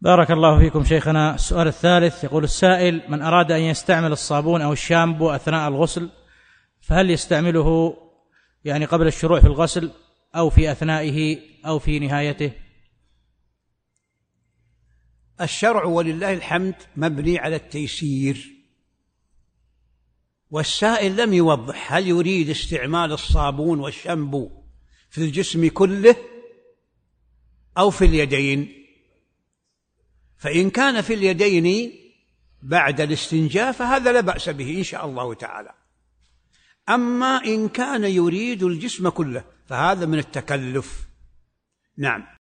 بارك الله فيكم شيخنا. السؤال الثالث، يقول السائل: من أراد أن يستعمل الصابون أو الشامبو أثناء الغسل فهل يستعمله يعني قبل الشروع في الغسل أو في أثنائه أو في نهايته؟ الشرع ولله الحمد مبني على التيسير، والسائل لم يوضح هل يريد استعمال الصابون والشامبو في الجسم كله أو في اليدين. فإن كان في اليدين بعد الاستنجاء فهذا لا بأس به إن شاء الله تعالى. أما إن كان يريد الجسم كله فهذا من التكلف. نعم.